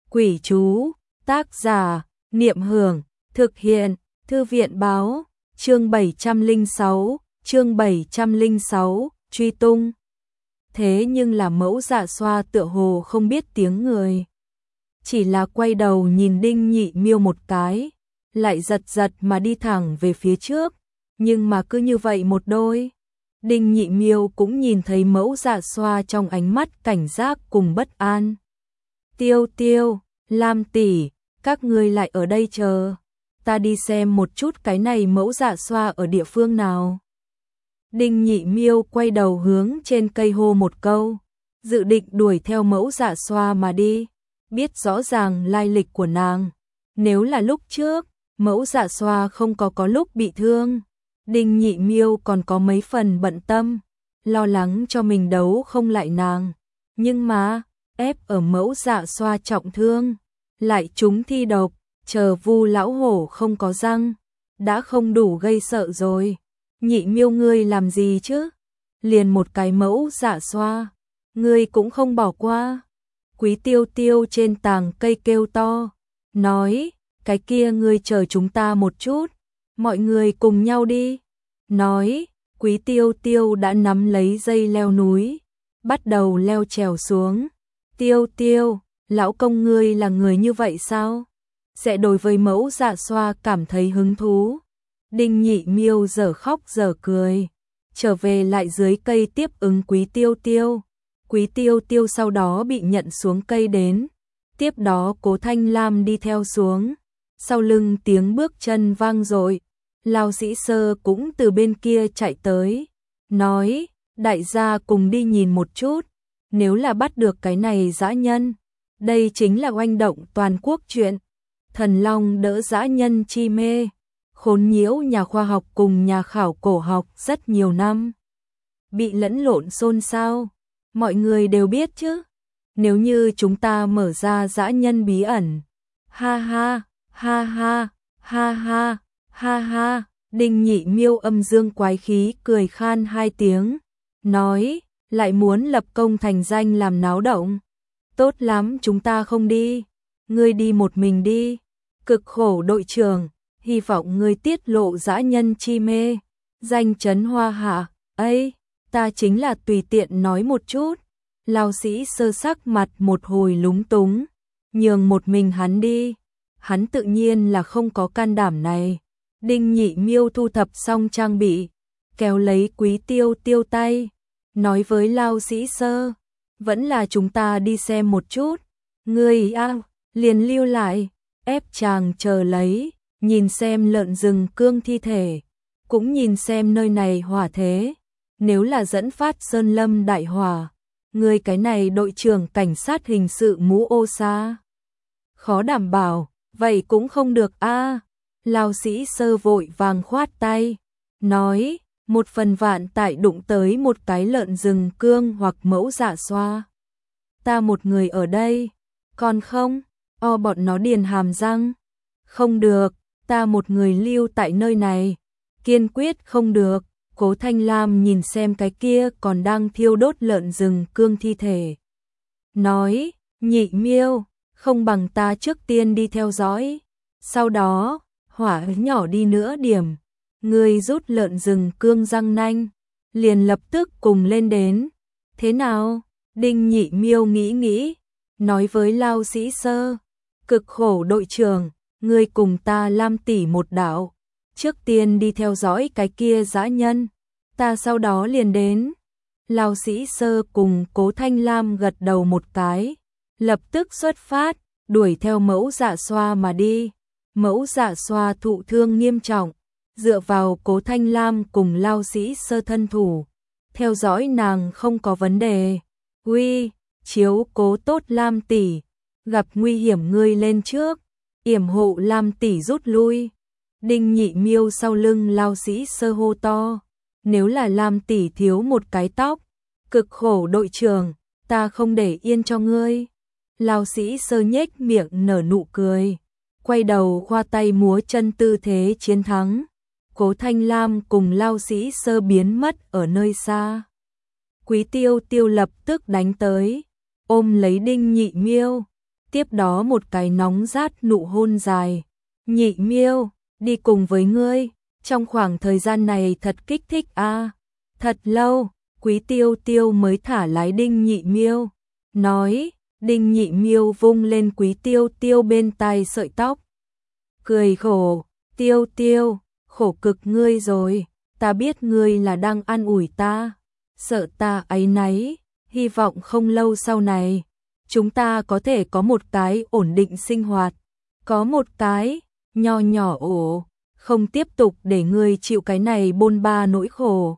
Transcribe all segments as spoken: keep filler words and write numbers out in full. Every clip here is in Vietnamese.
Quỷ chú, tác giả, Niệm Hưởng, thực hiện, Thư viện báo, chương bảy trăm lẻ sáu, chương bảy trăm lẻ sáu, truy tung. Thế nhưng là Mẫu Dạ Xoa tựa hồ không biết tiếng người. Chỉ là quay đầu nhìn Đinh Nhị Miêu một cái, lại giật giật mà đi thẳng về phía trước, nhưng mà cứ như vậy một đôi. Đinh Nhị Miêu cũng nhìn thấy Mẫu Dạ Xoa trong ánh mắt cảnh giác cùng bất an. Tiêu Tiêu, Lam tỷ, các ngươi lại ở đây chờ, ta đi xem một chút cái này Mẫu Dạ Xoa ở địa phương nào. Đinh Nhị Miêu quay đầu hướng trên cây hô một câu, dự định đuổi theo Mẫu Dạ Xoa mà đi, biết rõ ràng lai lịch của nàng. Nếu là lúc trước, Mẫu Dạ Xoa không có có lúc bị thương, Đinh Nhị Miêu còn có mấy phần bận tâm, lo lắng cho mình đấu không lại nàng. Nhưng mà, ép ở Mẫu Dạ Xoa trọng thương, lại trúng thi độc, chờ Vu lão hổ không có răng, đã không đủ gây sợ rồi. Nhị Miêu ngươi làm gì chứ? Liền một cái Mẫu Dạ Xoa, ngươi cũng không bỏ qua. Quý Tiêu Tiêu trên tàng cây kêu to, nói, cái kia ngươi chờ chúng ta một chút, mọi người cùng nhau đi. Nói, Quý Tiêu Tiêu đã nắm lấy dây leo núi, bắt đầu leo trèo xuống. Tiêu Tiêu, lão công ngươi là người như vậy sao? Sẽ đối với Mẫu Dạ Xoa cảm thấy hứng thú. Đinh Nhị Miêu giờ khóc giờ cười, trở về lại dưới cây tiếp ứng Quý Tiêu Tiêu. Quý Tiêu Tiêu sau đó bị nhận xuống cây đến, tiếp đó Cố Thanh Lam đi theo xuống, sau lưng tiếng bước chân vang dội, Lao Sĩ Sơ cũng từ bên kia chạy tới, nói, đại gia cùng đi nhìn một chút, nếu là bắt được cái này dã nhân, đây chính là oanh động toàn quốc chuyện. Thần Long đỡ dã nhân chi mê, khốn nhiễu nhà khoa học cùng nhà khảo cổ học rất nhiều năm, bị lẫn lộn xôn xao. Mọi người đều biết chứ, nếu như chúng ta mở ra dã nhân bí ẩn. Ha ha, ha ha, ha ha, ha ha, Đinh Nhị Miêu âm dương quái khí cười khan hai tiếng, nói, lại muốn lập công thành danh làm náo động. Tốt lắm, chúng ta không đi, ngươi đi một mình đi. Cực khổ đội trưởng, hy vọng ngươi tiết lộ dã nhân chi mê, danh chấn hoa hạ. Ấy, ta chính là tùy tiện nói một chút. Lao Sĩ Sơ sắc mặt một hồi lúng túng, nhường một mình hắn đi, hắn tự nhiên là không có can đảm này. Đinh Nhị Miêu thu thập xong trang bị, kéo lấy Quý Tiêu Tiêu tay, nói với Lao Sĩ Sơ, vẫn là chúng ta đi xem một chút. Ngươi a, liền lưu lại, ép chàng chờ lấy, nhìn xem lợn rừng cương thi thể, cũng nhìn xem nơi này hỏa thế, nếu là dẫn phát sơn lâm đại hỏa, người cái này đội trưởng cảnh sát hình sự mũ ô sa, khó đảm bảo, vậy cũng không được a. À. Lao Sĩ Sơ vội vàng khoát tay, nói, một phần vạn tại đụng tới một cái lợn rừng cương hoặc Mẫu Dạ Xoa. Ta một người ở đây, còn không, o bọn nó điền hàm răng. Không được, ta một người lưu tại nơi này, kiên quyết không được. Cố Thanh Lam nhìn xem cái kia còn đang thiêu đốt lợn rừng cương thi thể, nói, Nhị Miêu, không bằng ta trước tiên đi theo dõi, sau đó, hỏa nhỏ đi nữa điểm, ngươi rút lợn rừng cương răng nanh, liền lập tức cùng lên đến. Thế nào? Đinh Nhị Miêu nghĩ nghĩ, nói với Lao Sĩ Sơ, cực khổ đội trưởng, ngươi cùng ta Lam tỷ một đạo, trước tiên đi theo dõi cái kia dã nhân, ta sau đó liền đến. Lao Sĩ Sơ cùng Cố Thanh Lam gật đầu một cái, lập tức xuất phát, đuổi theo Mẫu Dạ Xoa mà đi. Mẫu Dạ Xoa thụ thương nghiêm trọng, dựa vào Cố Thanh Lam cùng Lao Sĩ Sơ thân thủ, theo dõi nàng không có vấn đề. Uy, chiếu cố tốt Lam tỷ, gặp nguy hiểm ngươi lên trước, yểm hộ Lam tỷ rút lui. Đinh Nhị Miêu sau lưng Lao Sĩ Sơ hô to, nếu là Lam tỷ thiếu một cái tóc, cực khổ đội trưởng, ta không để yên cho ngươi. Lao Sĩ Sơ nhếch miệng nở nụ cười, quay đầu khoa tay múa chân tư thế chiến thắng. Cố Thanh Lam cùng Lao Sĩ Sơ biến mất ở nơi xa. Quý Tiêu Tiêu lập tức đánh tới, ôm lấy Đinh Nhị Miêu, tiếp đó một cái nóng rát nụ hôn dài. Nhị Miêu, đi cùng với ngươi, trong khoảng thời gian này thật kích thích a. À. Thật lâu, Quý Tiêu Tiêu mới thả lái Đinh Nhị Miêu, nói, Đinh Nhị Miêu vung lên Quý Tiêu Tiêu bên tai sợi tóc. Cười khổ, Tiêu Tiêu, khổ cực ngươi rồi, ta biết ngươi là đang an ủi ta, sợ ta áy náy, hy vọng không lâu sau này, chúng ta có thể có một cái ổn định sinh hoạt, có một cái nho nhỏ ổ, không tiếp tục để ngươi chịu cái này bôn ba nỗi khổ.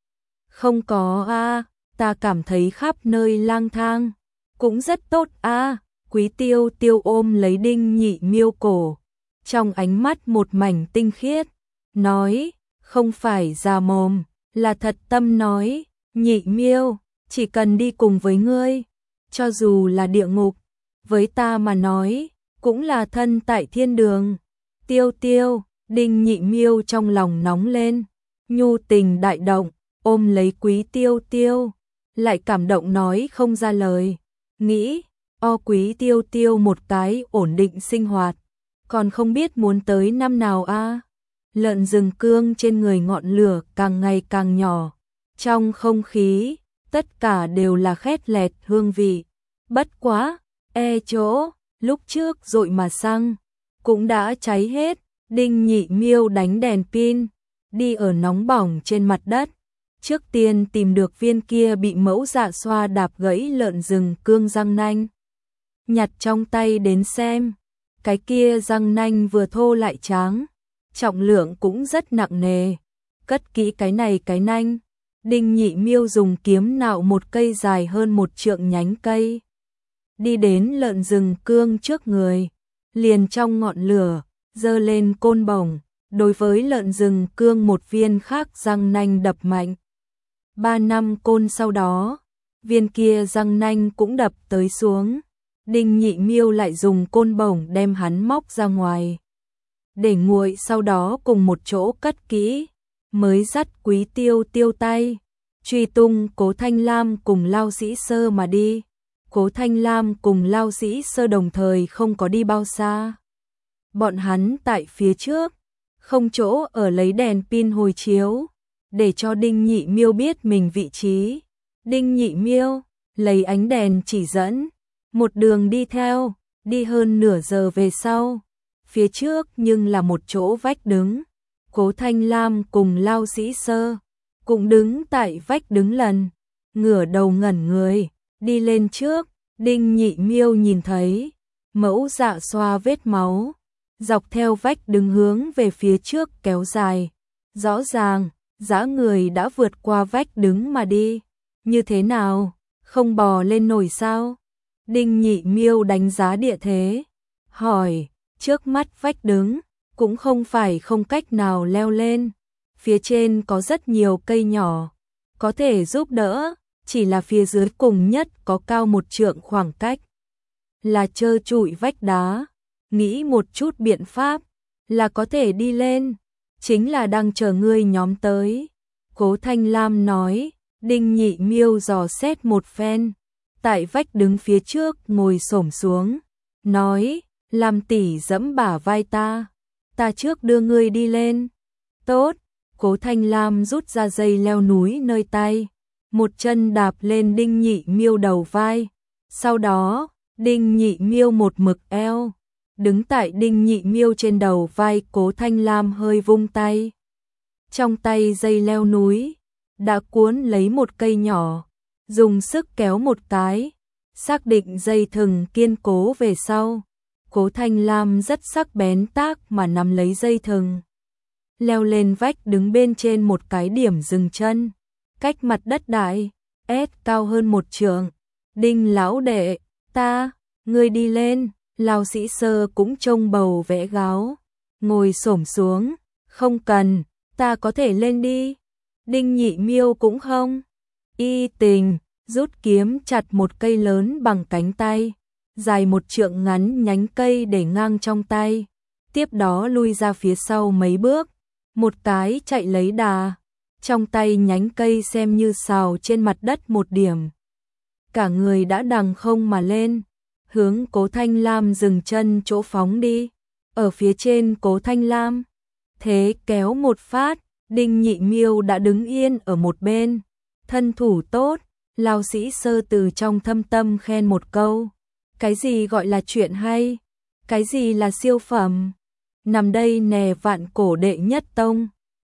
Không có a, à, ta cảm thấy khắp nơi lang thang, cũng rất tốt a. À. Quý Tiêu Tiêu ôm lấy Đinh Nhị Miêu cổ, trong ánh mắt một mảnh tinh khiết, nói, không phải già mồm, là thật tâm nói, Nhị Miêu, chỉ cần đi cùng với ngươi, cho dù là địa ngục, với ta mà nói, cũng là thân tại thiên đường. Tiêu Tiêu, Đinh Nhị Miêu trong lòng nóng lên, nhu tình đại động, ôm lấy Quý Tiêu Tiêu, lại cảm động nói không ra lời, nghĩ, o Quý Tiêu Tiêu một cái ổn định sinh hoạt, còn không biết muốn tới năm nào a. À. Lợn rừng cương trên người ngọn lửa càng ngày càng nhỏ, trong không khí, tất cả đều là khét lẹt hương vị, bất quá, e chỗ, lúc trước dội mà xăng, cũng đã cháy hết. Đinh Nhị Miêu đánh đèn pin, đi ở nóng bỏng trên mặt đất, trước tiên tìm được viên kia bị Mẫu Dạ Xoa đạp gãy lợn rừng cương răng nanh. Nhặt trong tay đến xem, cái kia răng nanh vừa thô lại tráng, trọng lượng cũng rất nặng nề, cất kỹ cái này cái nanh. Đinh Nhị Miêu dùng kiếm nạo một cây dài hơn một trượng nhánh cây, đi đến lợn rừng cương trước người, liền trong ngọn lửa, giơ lên côn bổng, đối với lợn rừng cương một viên khác răng nanh đập mạnh. Ba năm côn sau đó, viên kia răng nanh cũng đập tới xuống, Đinh Nhị Miêu lại dùng côn bổng đem hắn móc ra ngoài, để nguội sau đó cùng một chỗ cất kỹ, mới dắt Quý Tiêu Tiêu tay, truy tung Cố Thanh Lam cùng Lao Sĩ Sơ mà đi. Cố Thanh Lam cùng Lao Sĩ Sơ đồng thời không có đi bao xa. Bọn hắn tại phía trước, không chỗ ở lấy đèn pin hồi chiếu, để cho Đinh Nhị Miêu biết mình vị trí. Đinh Nhị Miêu lấy ánh đèn chỉ dẫn, một đường đi theo, đi hơn nửa giờ về sau. Phía trước nhưng là một chỗ vách đứng, Cố Thanh Lam cùng Lao Sĩ Sơ cũng đứng tại vách đứng lần, ngửa đầu ngẩn người, đi lên trước. Đinh Nhị Miêu nhìn thấy Mẫu Dạ Xoa vết máu, dọc theo vách đứng hướng về phía trước kéo dài, rõ ràng, dã người đã vượt qua vách đứng mà đi. Như thế nào, không bò lên nổi sao? Đinh Nhị Miêu đánh giá địa thế, hỏi, trước mắt vách đứng, cũng không phải không cách nào leo lên, phía trên có rất nhiều cây nhỏ, có thể giúp đỡ, chỉ là phía dưới cùng nhất có cao một trượng khoảng cách, là trơ trụi vách đá, nghĩ một chút biện pháp, là có thể đi lên, chính là đang chờ ngươi nhóm tới. Cố Thanh Lam nói. Đinh Nhị Miêu dò xét một phen, tại vách đứng phía trước ngồi xổm xuống, nói, Lam tỷ dẫm bả vai ta, ta trước đưa ngươi đi lên. Tốt. Cố Thanh Lam rút ra dây leo núi nơi tay, một chân đạp lên Đinh Nhị Miêu đầu vai, sau đó, Đinh Nhị Miêu một mực eo, đứng tại Đinh Nhị Miêu trên đầu vai. Cố Thanh Lam hơi vung tay, trong tay dây leo núi đã cuốn lấy một cây nhỏ, dùng sức kéo một cái, xác định dây thừng kiên cố về sau. Cố Thanh Lam rất sắc bén tác mà nắm lấy dây thừng, leo lên vách đứng bên trên một cái điểm dừng chân, cách mặt đất đại ét cao hơn một trượng. Đinh lão đệ, ta, ngươi đi lên. Lao Sĩ Sơ cũng trông bầu vẽ gáo, ngồi xổm xuống, không cần, ta có thể lên đi. Đinh Nhị Miêu cũng không y tình, rút kiếm chặt một cây lớn bằng cánh tay, dài một trượng ngắn nhánh cây để ngang trong tay, tiếp đó lui ra phía sau mấy bước, một cái chạy lấy đà, trong tay nhánh cây xem như xào trên mặt đất một điểm. Cả người đã đằng không mà lên, hướng Cố Thanh Lam dừng chân chỗ phóng đi. Ở phía trên Cố Thanh Lam, thế kéo một phát, Đinh Nhị Miêu đã đứng yên ở một bên. Thân thủ tốt, Lao Sĩ Sơ từ trong thâm tâm khen một câu. Cái gì gọi là chuyện hay? Cái gì là siêu phẩm? Nằm đây nè vạn cổ đệ nhất tông.